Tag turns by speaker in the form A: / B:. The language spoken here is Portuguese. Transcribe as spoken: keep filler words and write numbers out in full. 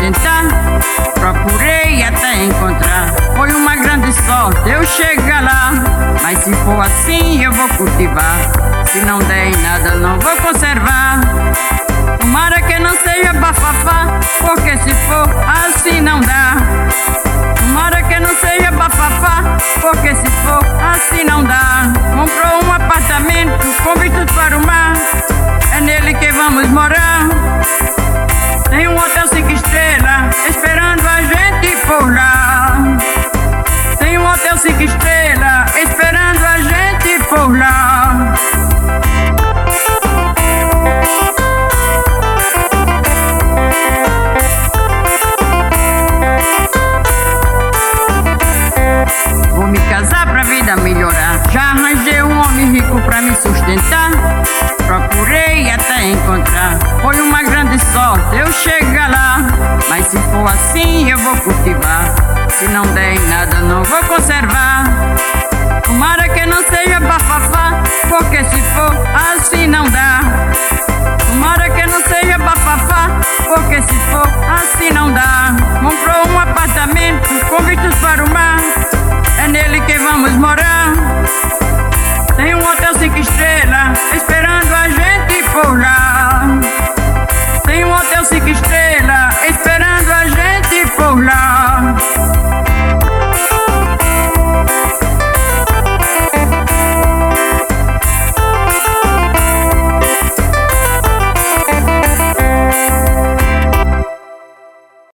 A: sustentar. Procurei até encontrar, foi uma grande sorte eu chegar lá. Mas se for assim eu vou cultivar, se não der em nada não vou conservar. Tomara que não seja bafafá, porque se for assim não dá. Tomara que não seja bafafá, porque se for assim não dá. Comprou um apartamento com vistas para o mar, é nele que vamos morar. Tem um hotel cinco estrelas esperando a gente por lá. Tem um hotel cinco estrelas esperando a gente por lá. Vou me casar pra vida melhorar, já arranjei um homem rico pra me sustentar. Procurei até encontrar, foi uma grande sorte eu chegar lá. Mas se for assim eu vou cultivar, se não der em nada não vou conservar. Tomara que não seja bafafá, porque se for assim não dá. Tomara que não seja bafafá, porque se for assim